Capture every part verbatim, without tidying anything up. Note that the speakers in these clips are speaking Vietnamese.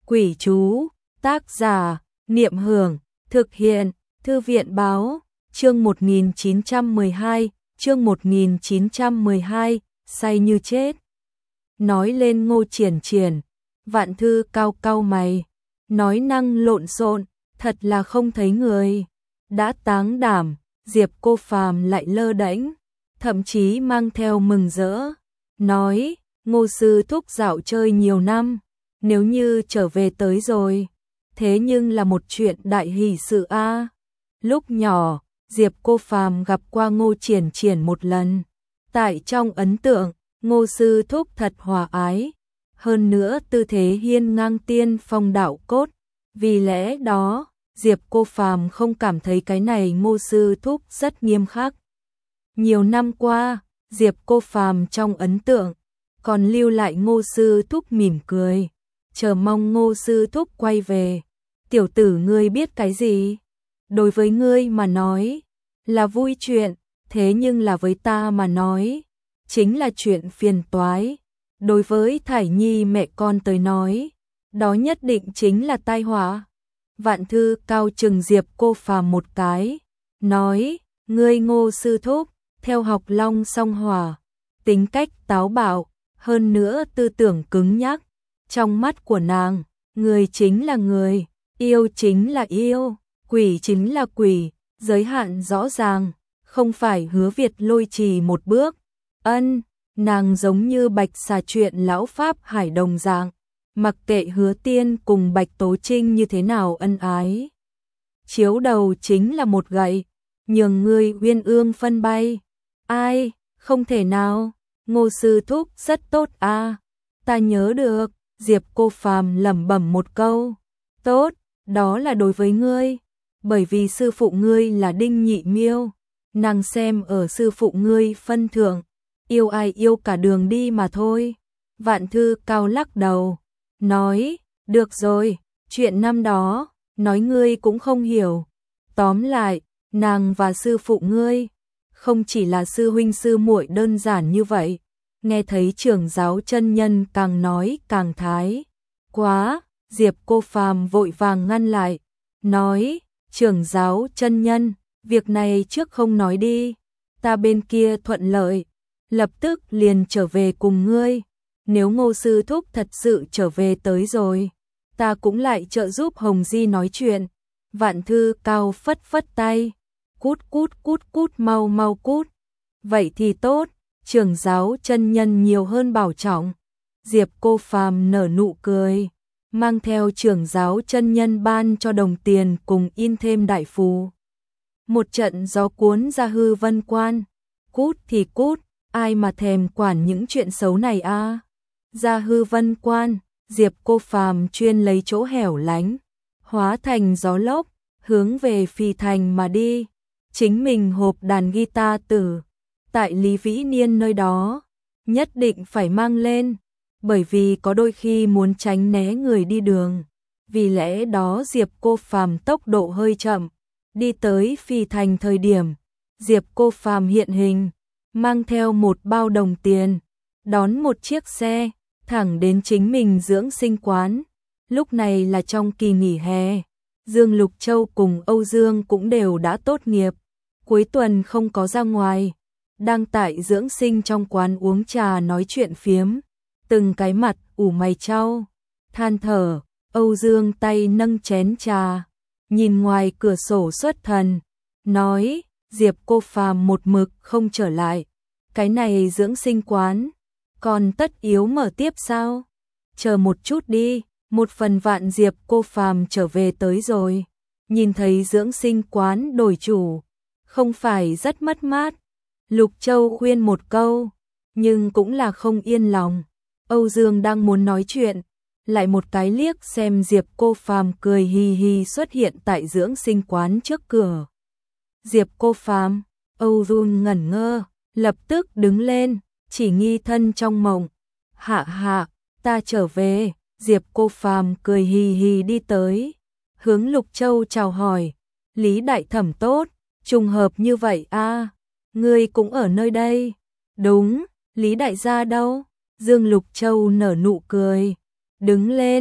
Quỷ chú, tác giả, Niệm Hưởng, thực hiện, Thư viện báo, chương một nghìn chín trăm mười hai, chương một nghìn chín trăm mười hai, say như chết. Nói lên Ngô Triển Triển, Vạn Thư cau cau mày, nói năng lộn xộn, thật là không thấy người. Đã táng đảm, Diệp Cô Phàm lại lơ đễnh, thậm chí mang theo mừng rỡ, nói: Ngô sư thúc dạo chơi nhiều năm, nếu như trở về tới rồi, thế nhưng là một chuyện đại hỷ sự a. Lúc nhỏ, Diệp Cô Phàm gặp qua Ngô Triển Triển một lần, tại trong ấn tượng, Ngô sư thúc thật hòa ái, hơn nữa tư thế hiên ngang tiên phong đạo cốt, vì lẽ đó, Diệp Cô Phàm không cảm thấy cái này Ngô sư thúc rất nghiêm khắc. Nhiều năm qua, Diệp Cô Phàm trong ấn tượng còn lưu lại Ngô sư thúc mỉm cười, chờ mong Ngô sư thúc quay về. Tiểu tử ngươi biết cái gì? Đối với ngươi mà nói là vui chuyện, thế nhưng là với ta mà nói chính là chuyện phiền toái. Đối với Thải Nhi mẹ con tới nói, đó nhất định chính là tai họa. Vạn Thư cao trừng Diệp Cô Phàm một cái, nói: ngươi Ngô sư thúc, theo học Long Song Hỏa, tính cách táo bạo, hơn nữa tư tưởng cứng nhắc. Trong mắt của nàng, người chính là người, yêu chính là yêu, quỷ chính là quỷ, giới hạn rõ ràng, không phải Hứa Việt lôi trì một bước. Ân, nàng giống như Bạch Xà chuyện lão Pháp Hải đồng dạng, mặc kệ Hứa Tiên cùng Bạch Tố Trinh như thế nào ân ái. Chiếu đầu chính là một gậy, nhường ngươi uyên ương phân bay. Ai, không thể nào, Ngô sư thúc rất tốt a. À. Ta nhớ được, Diệp Cô Phàm lẩm bẩm một câu. Tốt, đó là đối với ngươi, bởi vì sư phụ ngươi là Đinh Nhị Miêu, nàng xem ở sư phụ ngươi phân thượng, yêu ai yêu cả đường đi mà thôi. Vạn Thư cao lắc đầu, nói: được rồi, chuyện năm đó, nói ngươi cũng không hiểu. Tóm lại, nàng và sư phụ ngươi không chỉ là sư huynh sư muội đơn giản như vậy. Nghe thấy trưởng giáo chân nhân càng nói càng thái quá, Diệp Cô Phàm vội vàng ngăn lại, nói: trưởng giáo chân nhân, việc này trước không nói đi, ta bên kia thuận lợi, lập tức liền trở về cùng ngươi. Nếu Ngô sư thúc thật sự trở về tới rồi, ta cũng lại trợ giúp Hồng Di nói chuyện. Vạn Thư cao phất phất tay, cút cút cút cút mau mau cút. Vậy thì tốt, trưởng giáo chân nhân nhiều hơn bảo trọng. Diệp Cô Phàm nở nụ cười, mang theo trưởng giáo chân nhân ban cho đồng tiền cùng in thêm đại phù. Một trận gió cuốn ra Hư Vân Quan, cút thì cút, ai mà thèm quản những chuyện xấu này a. À? Ra Hư Vân Quan, Diệp Cô Phàm chuyên lấy chỗ hẻo lánh, hóa thành gió lốc, hướng về Phì Thành mà đi. Chính mình hộp đàn guitar tử tại Lý Vĩ Niên nơi đó, nhất định phải mang lên, bởi vì có đôi khi muốn tránh né người đi đường. Vì lẽ đó Diệp Cô Phàm tốc độ hơi chậm, đi tới Phì Thành thời điểm, Diệp Cô Phàm hiện hình, mang theo một bao đồng tiền, đón một chiếc xe, thẳng đến chính mình dưỡng sinh quán. Lúc này là trong kỳ nghỉ hè, Dương Lục Châu cùng Âu Dương cũng đều đã tốt nghiệp, cuối tuần không có ra ngoài, đang tại dưỡng sinh trong quán uống trà nói chuyện phiếm, từng cái mặt ủ mày chau, than thở. Âu Dương tay nâng chén trà, nhìn ngoài cửa sổ xuất thần, nói: Diệp Cô Phàm một mực không trở lại, cái này dưỡng sinh quán còn tất yếu mở tiếp sao? Chờ một chút đi, một phần vạn Diệp Cô Phàm trở về tới rồi, nhìn thấy dưỡng sinh quán đổi chủ, không phải rất mất mát. Lục Châu khuyên một câu, nhưng cũng là không yên lòng. Âu Dương đang muốn nói chuyện, lại một cái liếc xem Diệp Cô Phàm cười hì hì xuất hiện tại dưỡng sinh quán trước cửa. Diệp Cô Phàm, Âu Dương ngẩn ngơ, lập tức đứng lên, chỉ nghi thân trong mộng. Hạ hạ, ta trở về. Diệp Cô Phàm cười hì hì đi tới, hướng Lục Châu chào hỏi. Lý đại thẩm tốt, trùng hợp như vậy a. À, ngươi cũng ở nơi đây. Đúng, Lý đại gia đâu? Dương Lục Châu nở nụ cười, đứng lên,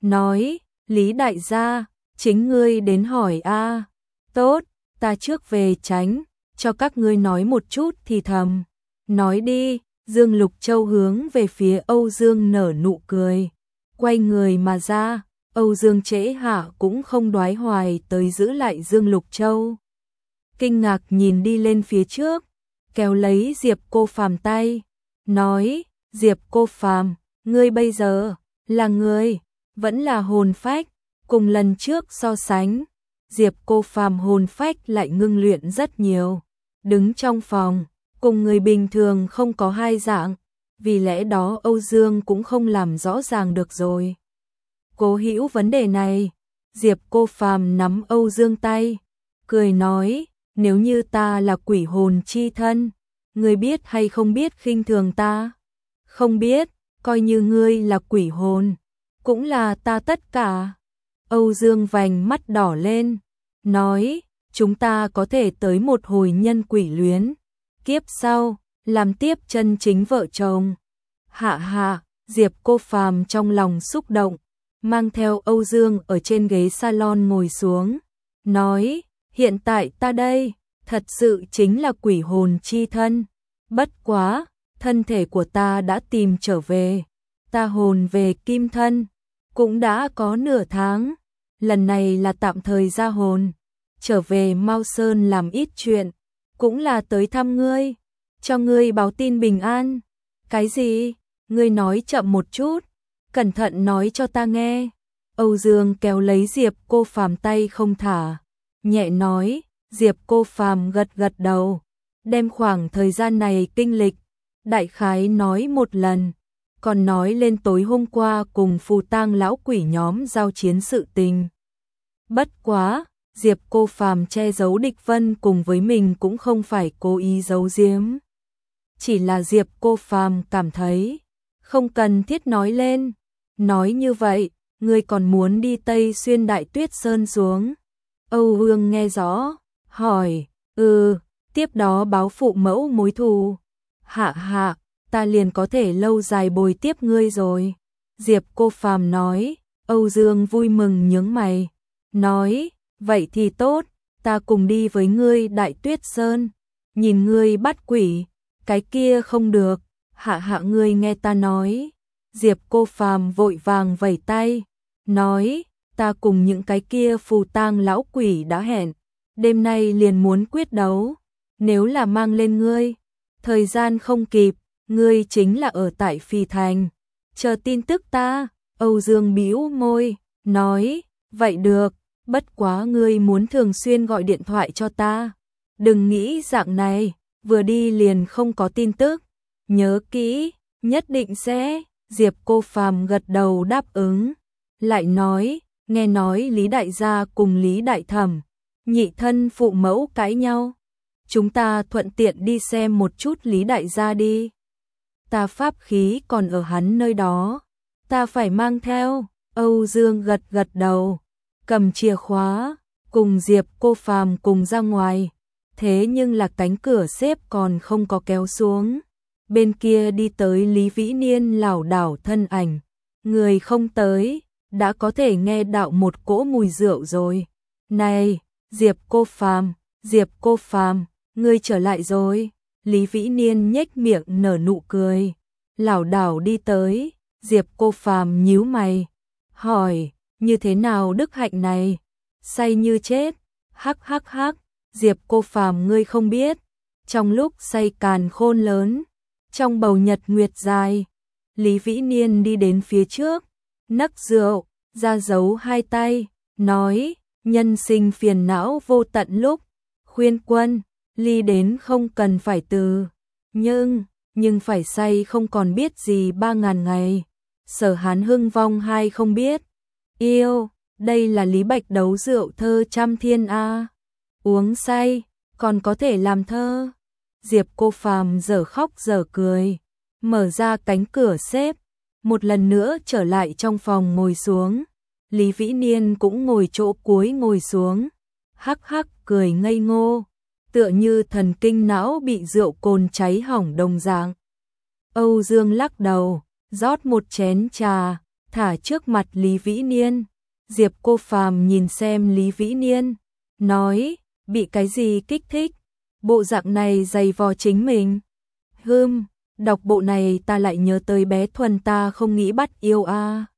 nói, Lý đại gia, chính ngươi đến hỏi a. Tốt, ta trước về tránh, cho các ngươi nói một chút thì thầm. Nói đi, Dương Lục Châu hướng về phía Âu Dương nở nụ cười. Quay người mà ra, Âu Dương Trễ Hạ cũng không đoái hoài tới giữ lại Dương Lục Châu. Kinh ngạc nhìn đi lên phía trước, kéo lấy Diệp Cô Phàm tay, nói, Diệp Cô Phàm, ngươi bây giờ, là ngươi, vẫn là hồn phách, cùng lần trước so sánh, Diệp Cô Phàm hồn phách lại ngưng luyện rất nhiều, đứng trong phòng, cùng người bình thường không có hai dạng, vì lẽ đó Âu Dương cũng không làm rõ ràng được rồi. Cố hữu vấn đề này, Diệp Cô Phàm nắm Âu Dương tay, cười nói, nếu như ta là quỷ hồn chi thân, ngươi biết hay không biết khinh thường ta? Không biết, coi như ngươi là quỷ hồn, cũng là ta tất cả. Âu Dương vành mắt đỏ lên, nói, chúng ta có thể tới một hồi nhân quỷ luyến, kiếp sau, làm tiếp chân chính vợ chồng. Hạ hạ, Diệp Cô Phàm trong lòng xúc động, mang theo Âu Dương ở trên ghế salon ngồi xuống, nói, hiện tại ta đây, thật sự chính là quỷ hồn chi thân, bất quá, thân thể của ta đã tìm trở về, ta hồn về kim thân, cũng đã có nửa tháng, lần này là tạm thời ra hồn, trở về Mao Sơn làm ít chuyện, cũng là tới thăm ngươi, cho ngươi báo tin bình an. Cái gì? Ngươi nói chậm một chút, cẩn thận nói cho ta nghe. Âu Dương kéo lấy Diệp Cô Phàm tay không thả, nhẹ nói, Diệp Cô Phàm gật gật đầu, đem khoảng thời gian này kinh lịch, đại khái nói một lần, còn nói lên tối hôm qua cùng phù tang lão quỷ nhóm giao chiến sự tình. Bất quá, Diệp Cô Phàm che giấu địch vân cùng với mình cũng không phải cố ý giấu giếm. Chỉ là Diệp Cô Phàm cảm thấy, không cần thiết nói lên, nói như vậy, ngươi còn muốn đi Tây Xuyên Đại Tuyết Sơn xuống. Âu Dương nghe rõ, hỏi, ừ, tiếp đó báo phụ mẫu mối thù. Hạ hạ, ta liền có thể lâu dài bồi tiếp ngươi rồi. Diệp Cô Phàm nói, Âu Dương vui mừng nhướng mày, nói, vậy thì tốt, ta cùng đi với ngươi Đại Tuyết Sơn, nhìn ngươi bắt quỷ, cái kia không được, hạ hạ ngươi nghe ta nói. Diệp Cô Phàm vội vàng vẩy tay, nói, ta cùng những cái kia phù tang lão quỷ đã hẹn, đêm nay liền muốn quyết đấu, nếu là mang lên ngươi, thời gian không kịp, ngươi chính là ở tại Phi Thành, chờ tin tức ta. Âu Dương bĩu môi, nói, vậy được, bất quá ngươi muốn thường xuyên gọi điện thoại cho ta, đừng nghĩ dạng này, vừa đi liền không có tin tức, nhớ kỹ, nhất định sẽ. Diệp Cô Phàm gật đầu đáp ứng, lại nói, nghe nói Lý đại gia cùng Lý đại thẩm, nhị thân phụ mẫu cãi nhau, chúng ta thuận tiện đi xem một chút Lý đại gia đi. Ta pháp khí còn ở hắn nơi đó, ta phải mang theo. Âu Dương gật gật đầu, cầm chìa khóa, cùng Diệp Cô Phàm cùng ra ngoài, thế nhưng là cánh cửa xếp còn không có kéo xuống. Bên kia đi tới Lý Vĩ Niên lảo đảo thân ảnh, người không tới, đã có thể nghe đạo một cỗ mùi rượu rồi. Này, Diệp Cô Phàm, Diệp Cô Phàm, ngươi trở lại rồi. Lý Vĩ Niên nhếch miệng nở nụ cười, lảo đảo đi tới. Diệp Cô Phàm nhíu mày, hỏi, như thế nào đức hạnh này? Say như chết. Hắc hắc hắc, Diệp Cô Phàm ngươi không biết, trong lúc say càn khôn lớn, trong bầu nhật nguyệt dài. Lý Vĩ Niên đi đến phía trước, nấc rượu, ra giấu hai tay, nói, nhân sinh phiền não vô tận lúc, khuyên quân, ly đến không cần phải từ, nhưng, nhưng phải say không còn biết gì ba ngàn ngày. Sở Hán Hưng vong hai không biết, yêu, đây là Lý Bạch đấu rượu thơ trăm thiên a. Uống say, còn có thể làm thơ. Diệp Cô Phàm dở khóc dở cười, mở ra cánh cửa xếp, một lần nữa trở lại trong phòng ngồi xuống. Lý Vĩ Niên cũng ngồi chỗ cuối ngồi xuống, hắc hắc cười ngây ngô, tựa như thần kinh não bị rượu cồn cháy hỏng đồng dạng. Âu Dương lắc đầu, rót một chén trà, thả trước mặt Lý Vĩ Niên. Diệp Cô Phàm nhìn xem Lý Vĩ Niên, nói, bị cái gì kích thích, bộ dạng này giày vò chính mình. Hừm, đọc bộ này ta lại nhớ tới bé Thuần ta không nghĩ bắt yêu a.